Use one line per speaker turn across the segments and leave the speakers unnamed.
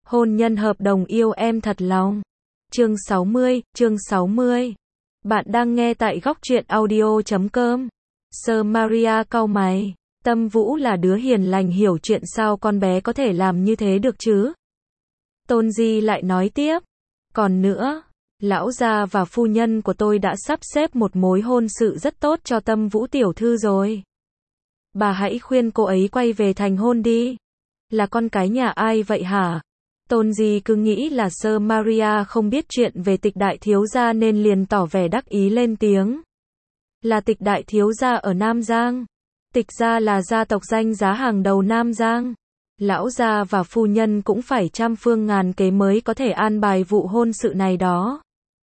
Hôn nhân hợp đồng yêu em thật lòng. Chương 60. Bạn đang nghe tại góc truyện audio.com. Sơ Maria cau mày. Tâm Vũ là đứa hiền lành hiểu chuyện, sao con bé có thể làm như thế được chứ? Tôn Di lại nói tiếp. Còn nữa, lão gia và phu nhân của tôi đã sắp xếp một mối hôn sự rất tốt cho Tâm Vũ tiểu thư rồi. Bà hãy khuyên cô ấy quay về thành hôn đi. Là con cái nhà ai vậy hả? Tôn Di cứ nghĩ là Sơ Maria không biết chuyện về Tịch đại thiếu gia nên liền tỏ vẻ đắc ý lên tiếng. Là Tịch đại thiếu gia ở Nam Giang. Tịch gia là gia tộc danh giá hàng đầu Nam Giang. Lão gia và phu nhân cũng phải trăm phương ngàn kế mới có thể an bài vụ hôn sự này đó.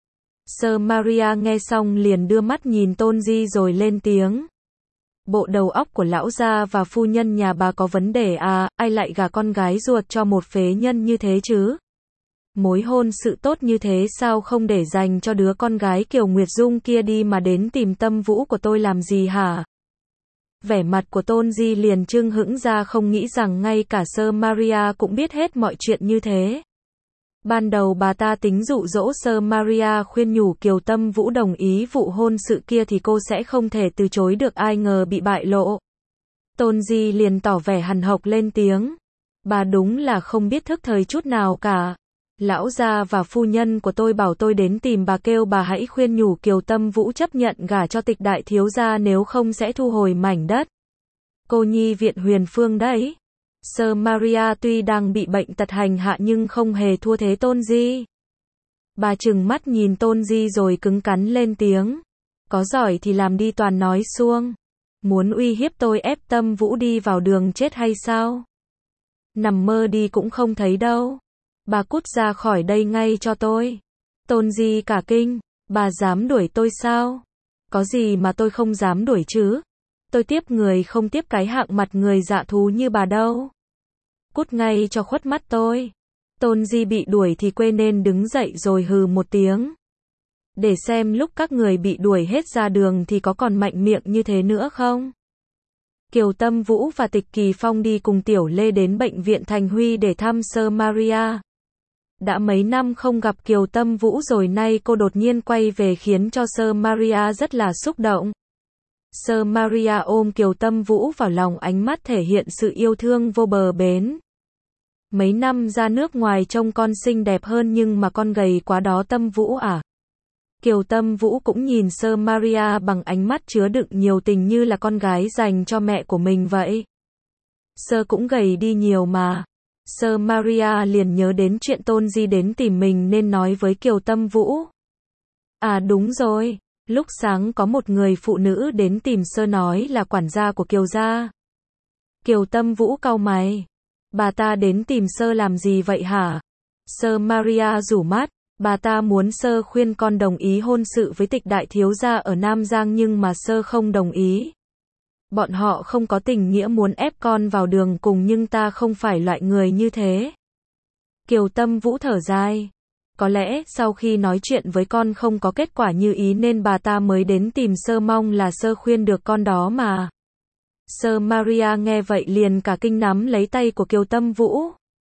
Sơ Maria nghe xong liền đưa mắt nhìn Tôn Di rồi lên tiếng. Bộ đầu óc của lão gia và phu nhân nhà bà có vấn đề à, ai lại gả con gái ruột cho một phế nhân như thế chứ? Mối hôn sự tốt như thế sao không để dành cho đứa con gái Kiều Nguyệt Dung kia đi mà đến tìm Tâm Vũ của tôi làm gì hả? Vẻ mặt của Tôn Di liền trưng hững ra, không nghĩ rằng ngay cả Sơ Maria cũng biết hết mọi chuyện như thế. Ban đầu bà ta tính dụ dỗ Sơ Maria khuyên nhủ Kiều Tâm Vũ đồng ý vụ hôn sự kia thì cô sẽ không thể từ chối được, ai ngờ bị bại lộ. Tôn Di liền tỏ vẻ hằn học lên tiếng. Bà đúng là không biết thức thời chút nào cả. Lão gia và phu nhân của tôi bảo tôi đến tìm bà, kêu bà hãy khuyên nhủ Kiều Tâm Vũ chấp nhận gả cho Tịch đại thiếu gia, nếu không sẽ thu hồi mảnh đất cô nhi viện Huyền Phương đấy. Sơ Maria tuy đang bị bệnh tật hành hạ nhưng không hề thua thế Tôn Di. Bà trừng mắt nhìn Tôn Di rồi cứng cắn lên tiếng. Có giỏi thì làm đi, toàn nói suông. Muốn uy hiếp tôi, ép Tâm Vũ đi vào đường chết hay sao? Nằm mơ đi cũng không thấy đâu. Bà cút ra khỏi đây ngay cho tôi. Tôn Di cả kinh. Bà dám đuổi tôi sao? Có gì mà tôi không dám đuổi chứ? Tôi tiếp người không tiếp cái hạng mặt người dạ thú như bà đâu. Cút ngay cho khuất mắt tôi. Tôn Di bị đuổi thì quê nên đứng dậy rồi hừ một tiếng. Để xem lúc các người bị đuổi hết ra đường thì có còn mạnh miệng như thế nữa không? Kiều Tâm Vũ và Tịch Kỳ Phong đi cùng Tiểu Lê đến bệnh viện Thành Huy để thăm Sơ Maria. Đã mấy năm không gặp Kiều Tâm Vũ rồi, nay cô đột nhiên quay về khiến cho Sơ Maria rất là xúc động. Sơ Maria ôm Kiều Tâm Vũ vào lòng, ánh mắt thể hiện sự yêu thương vô bờ bến. Mấy năm ra nước ngoài trông con xinh đẹp hơn nhưng mà con gầy quá đó Tâm Vũ à. Kiều Tâm Vũ cũng nhìn Sơ Maria bằng ánh mắt chứa đựng nhiều tình, như là con gái dành cho mẹ của mình vậy. Sơ cũng gầy đi nhiều mà. Sơ Maria liền nhớ đến chuyện Tôn Di đến tìm mình nên nói với Kiều Tâm Vũ. À đúng rồi, lúc sáng có một người phụ nữ đến tìm Sơ, nói là quản gia của Kiều gia. Kiều Tâm Vũ cau mày. Bà ta đến tìm Sơ làm gì vậy hả? Sơ Maria rủ mắt. Bà ta muốn Sơ khuyên con đồng ý hôn sự với Tịch đại thiếu gia ở Nam Giang, nhưng mà Sơ không đồng ý. Bọn họ không có tình nghĩa muốn ép con vào đường cùng, nhưng ta không phải loại người như thế. Kiều Tâm Vũ thở dài. Có lẽ sau khi nói chuyện với con không có kết quả như ý nên bà ta mới đến tìm Sơ, mong là Sơ khuyên được con đó mà. Sơ Maria nghe vậy liền cả kinh, nắm lấy tay của Kiều Tâm Vũ.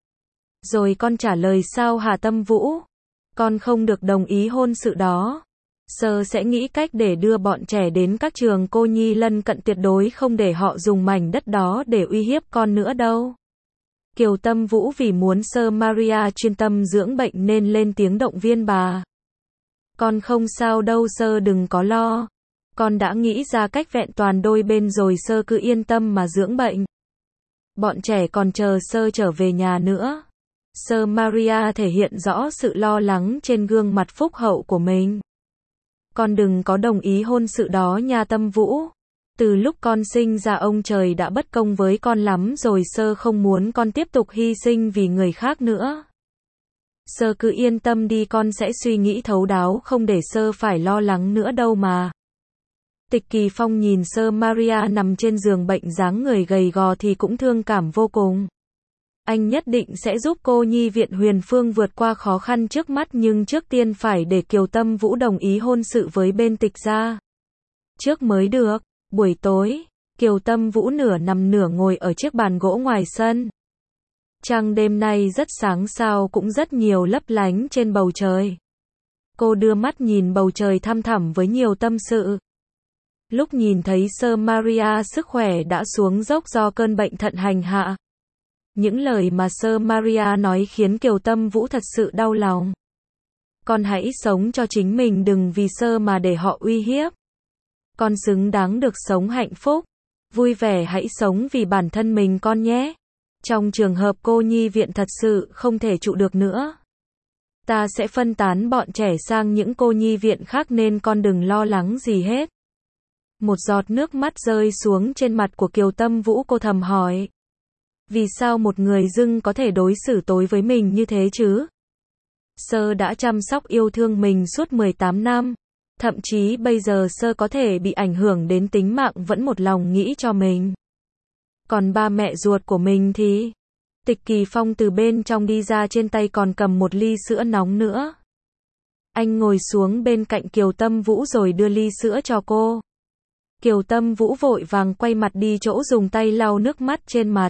Rồi con trả lời sao hả Tâm Vũ? Con không được đồng ý hôn sự đó. Sơ sẽ nghĩ cách để đưa bọn trẻ đến các trường cô nhi lân cận, tuyệt đối không để họ dùng mảnh đất đó để uy hiếp con nữa đâu. Kiều Tâm Vũ vì muốn Sơ Maria chuyên tâm dưỡng bệnh nên lên tiếng động viên bà. Con không sao đâu Sơ, đừng có lo. Con đã nghĩ ra cách vẹn toàn đôi bên rồi, Sơ cứ yên tâm mà dưỡng bệnh. Bọn trẻ còn chờ Sơ trở về nhà nữa. Sơ Maria thể hiện rõ sự lo lắng trên gương mặt phúc hậu của mình. Con đừng có đồng ý hôn sự đó nha Tâm Vũ. Từ lúc con sinh ra ông trời đã bất công với con lắm rồi, Sơ không muốn con tiếp tục hy sinh vì người khác nữa. Sơ cứ yên tâm đi, con sẽ suy nghĩ thấu đáo, không để Sơ phải lo lắng nữa đâu mà. Tịch Kỳ Phong nhìn Sơ Maria nằm trên giường bệnh, dáng người gầy gò thì cũng thương cảm vô cùng. Anh nhất định sẽ giúp cô nhi viện Huyền Phương vượt qua khó khăn trước mắt, nhưng trước tiên phải để Kiều Tâm Vũ đồng ý hôn sự với bên Tịch gia trước mới được. Buổi tối, Kiều Tâm Vũ nửa nằm nửa ngồi ở chiếc bàn gỗ ngoài sân. Trăng đêm nay rất sáng, sao cũng rất nhiều lấp lánh trên bầu trời. Cô đưa mắt nhìn bầu trời thăm thẳm với nhiều tâm sự. Lúc nhìn thấy Sơ Maria sức khỏe đã xuống dốc do cơn bệnh thận hành hạ. Những lời mà Sơ Maria nói khiến Kiều Tâm Vũ thật sự đau lòng. Con hãy sống cho chính mình, đừng vì Sơ mà để họ uy hiếp. Con xứng đáng được sống hạnh phúc, vui vẻ, hãy sống vì bản thân mình con nhé. Trong trường hợp cô nhi viện thật sự không thể trụ được nữa, ta sẽ phân tán bọn trẻ sang những cô nhi viện khác nên con đừng lo lắng gì hết. Một giọt nước mắt rơi xuống trên mặt của Kiều Tâm Vũ, cô thầm hỏi. Vì sao một người dưng có thể đối xử tối với mình như thế chứ? Sơ đã chăm sóc yêu thương mình suốt 18 năm. Thậm chí bây giờ Sơ có thể bị ảnh hưởng đến tính mạng vẫn một lòng nghĩ cho mình. Còn ba mẹ ruột của mình thì... Tịch Kỳ Phong từ bên trong đi ra, trên tay còn cầm một ly sữa nóng nữa. Anh ngồi xuống bên cạnh Kiều Tâm Vũ rồi đưa ly sữa cho cô. Kiều Tâm Vũ vội vàng quay mặt đi chỗ dùng tay lau nước mắt trên mặt.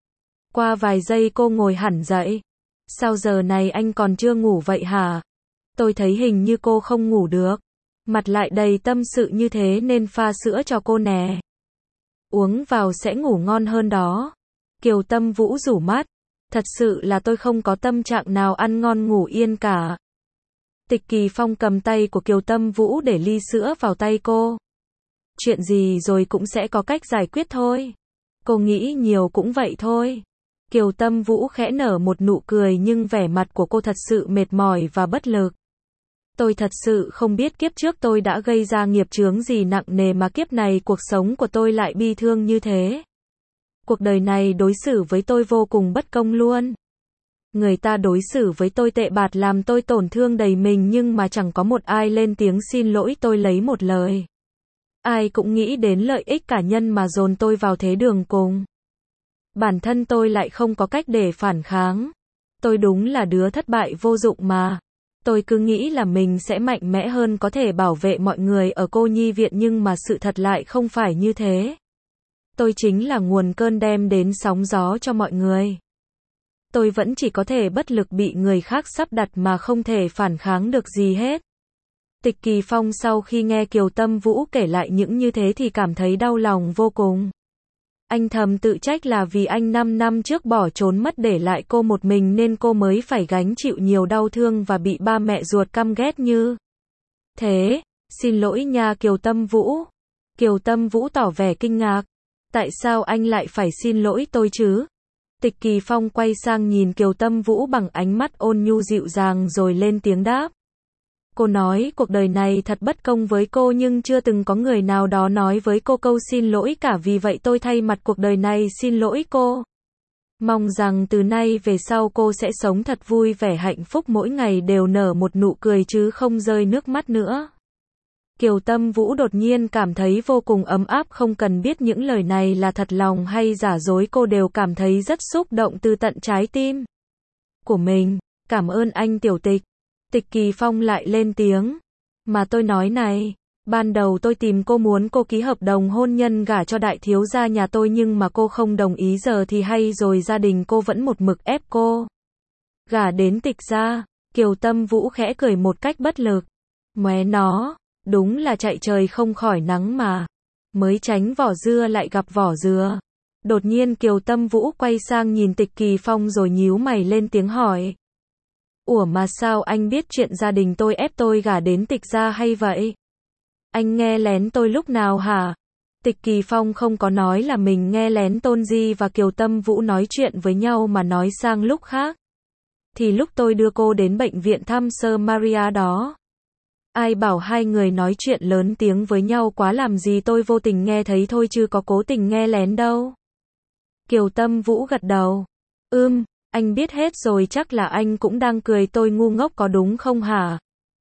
Qua vài giây cô ngồi hẳn dậy. Sao giờ này anh còn chưa ngủ vậy hả? Tôi thấy hình như cô không ngủ được. Mặt lại đầy tâm sự như thế nên pha sữa cho cô nè. Uống vào sẽ ngủ ngon hơn đó. Kiều Tâm Vũ rủ mắt. Thật sự là tôi không có tâm trạng nào ăn ngon ngủ yên cả. Tịch Kỳ Phong cầm tay của Kiều Tâm Vũ để ly sữa vào tay cô. Chuyện gì rồi cũng sẽ có cách giải quyết thôi. Cô nghĩ nhiều cũng vậy thôi. Kiều Tâm Vũ khẽ nở một nụ cười nhưng vẻ mặt của cô thật sự mệt mỏi và bất lực. Tôi thật sự không biết kiếp trước tôi đã gây ra nghiệp chướng gì nặng nề mà kiếp này cuộc sống của tôi lại bi thương như thế. Cuộc đời này đối xử với tôi vô cùng bất công luôn. Người ta đối xử với tôi tệ bạc làm tôi tổn thương đầy mình nhưng mà chẳng có một ai lên tiếng xin lỗi tôi lấy một lời. Ai cũng nghĩ đến lợi ích cá nhân mà dồn tôi vào thế đường cùng. Bản thân tôi lại không có cách để phản kháng. Tôi đúng là đứa thất bại vô dụng mà. Tôi cứ nghĩ là mình sẽ mạnh mẽ hơn, có thể bảo vệ mọi người ở cô nhi viện nhưng mà sự thật lại không phải như thế. Tôi chính là nguồn cơn đem đến sóng gió cho mọi người. Tôi vẫn chỉ có thể bất lực bị người khác sắp đặt mà không thể phản kháng được gì hết. Tịch Kỳ Phong sau khi nghe Kiều Tâm Vũ kể lại những như thế thì cảm thấy đau lòng vô cùng. Anh thầm tự trách là vì anh 5 năm trước bỏ trốn mất để lại cô một mình nên cô mới phải gánh chịu nhiều đau thương và bị ba mẹ ruột căm ghét như thế. Xin lỗi nha Kiều Tâm Vũ. Kiều Tâm Vũ tỏ vẻ kinh ngạc. Tại sao anh lại phải xin lỗi tôi chứ? Tịch Kỳ Phong quay sang nhìn Kiều Tâm Vũ bằng ánh mắt ôn nhu dịu dàng rồi lên tiếng đáp. Cô nói cuộc đời này thật bất công với cô nhưng chưa từng có người nào đó nói với cô câu xin lỗi cả, vì vậy tôi thay mặt cuộc đời này xin lỗi cô. Mong rằng từ nay về sau cô sẽ sống thật vui vẻ hạnh phúc, mỗi ngày đều nở một nụ cười chứ không rơi nước mắt nữa. Kiều Tâm Vũ đột nhiên cảm thấy vô cùng ấm áp, không cần biết những lời này là thật lòng hay giả dối, cô đều cảm thấy rất xúc động từ tận trái tim của mình. Cảm ơn anh Tiểu Tịch. Tịch Kỳ Phong lại lên tiếng. Mà tôi nói này, ban đầu tôi tìm cô muốn cô ký hợp đồng hôn nhân gả cho đại thiếu gia nhà tôi nhưng mà cô không đồng ý, giờ thì hay rồi, gia đình cô vẫn một mực ép cô gả đến Tịch gia. Kiều Tâm Vũ khẽ cười một cách bất lực. Mé nó, đúng là chạy trời không khỏi nắng mà. Mới tránh vỏ dưa lại gặp vỏ dừa. Đột nhiên Kiều Tâm Vũ quay sang nhìn Tịch Kỳ Phong rồi nhíu mày lên tiếng hỏi. Ủa mà sao anh biết chuyện gia đình tôi ép tôi gả đến Tịch gia hay vậy? Anh nghe lén tôi lúc nào hả? Tịch Kỳ Phong không có nói là mình nghe lén Tôn Di và Kiều Tâm Vũ nói chuyện với nhau mà nói sang lúc khác. Thì lúc tôi đưa cô đến bệnh viện thăm Sơ Maria đó. Ai bảo hai người nói chuyện lớn tiếng với nhau quá làm gì, tôi vô tình nghe thấy thôi chứ có cố tình nghe lén đâu. Kiều Tâm Vũ gật đầu. Anh biết hết rồi, chắc là anh cũng đang cười tôi ngu ngốc có đúng không hả?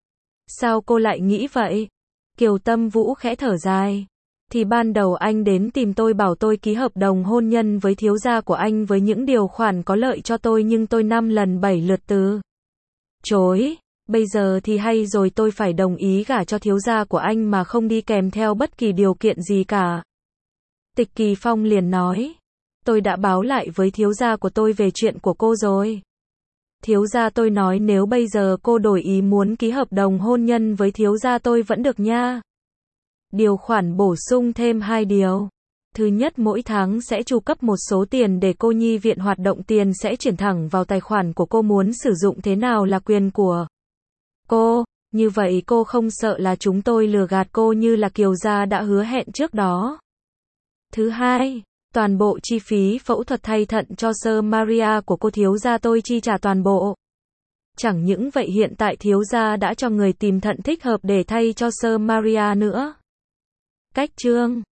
Sao cô lại nghĩ vậy? Kiều Tâm Vũ khẽ thở dài. Thì ban đầu anh đến tìm tôi bảo tôi ký hợp đồng hôn nhân với thiếu gia của anh với những điều khoản có lợi cho tôi nhưng tôi 5 lần 7 lượt từ chối. Bây giờ thì hay rồi, tôi phải đồng ý gả cho thiếu gia của anh mà không đi kèm theo bất kỳ điều kiện gì cả. Tịch Kỳ Phong liền nói. tôi đã báo lại với thiếu gia của tôi về chuyện của cô rồi. Thiếu gia tôi nói nếu bây giờ cô đổi ý muốn ký hợp đồng hôn nhân với thiếu gia tôi vẫn được nha. Điều khoản bổ sung thêm 2 điều. Thứ nhất, mỗi tháng sẽ chu cấp một số tiền để cô nhi viện hoạt động, tiền sẽ chuyển thẳng vào tài khoản của cô, muốn sử dụng thế nào là quyền của cô. Như vậy cô không sợ là chúng tôi lừa gạt cô như là Kiều gia đã hứa hẹn trước đó. Thứ hai, toàn bộ chi phí phẫu thuật thay thận cho Sơ Maria của cô thiếu gia tôi chi trả toàn bộ. Chẳng những vậy hiện tại thiếu gia đã cho người tìm thận thích hợp để thay cho Sơ Maria nữa. Cách chương